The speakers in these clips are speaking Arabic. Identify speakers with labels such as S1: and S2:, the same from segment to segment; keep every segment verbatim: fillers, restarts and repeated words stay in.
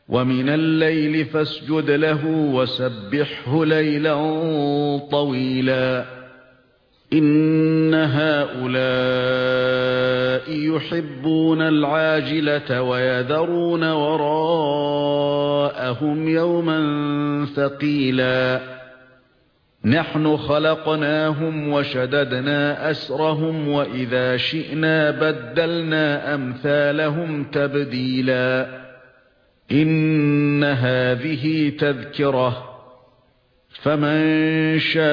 S1: ومن الليل فاسجد له وسبحه ليلا طويلا إن هؤلاء يحبون العاجلة ويذرون وراءهم يوما ثقيلا نحن خلقناهم وشددنا أسرهم وإذا شئنا بدلنا أمثالهم تبديلا إن هذه تذكرة فمن شاء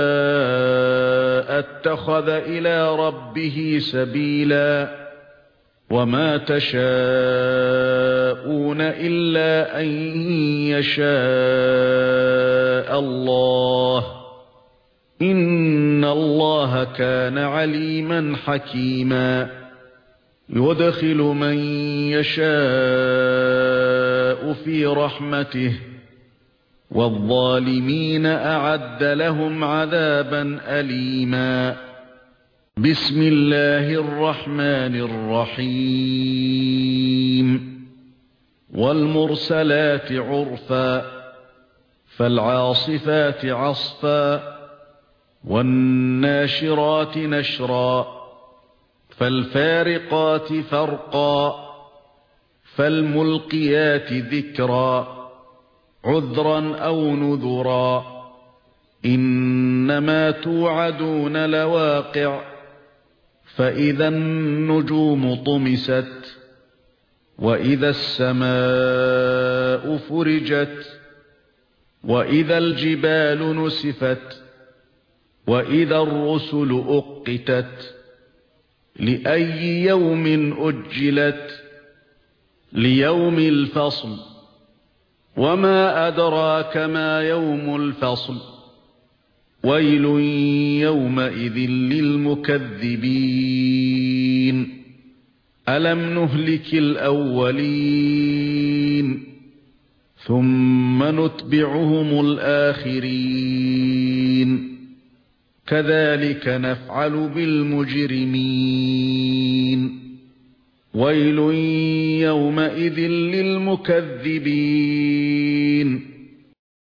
S1: اتخذ إلى ربه سبيلا وما تشاءون إلا أن يشاء الله إن الله كان عليما حكيما يدخل من يشاء في رحمته والظالمين أعد لهم عذابا أليما بسم الله الرحمن الرحيم والمرسلات عرفا فالعاصفات عصفا والناشرات نشرا فالفارقات فرقا فالملقيات ذكرا عذرا أو نذرا إنما توعدون لواقع فإذا النجوم طمست وإذا السماء فرجت وإذا الجبال نسفت وإذا الرسل أقتت لأي يوم أجلت ليوم الفصل وما أدراك ما يوم الفصل ويل يومئذ للمكذبين ألم نهلك الأولين ثم نتبعهم الآخرين كذلك نفعل بالمجرمين ويل يومئذ للمكذبين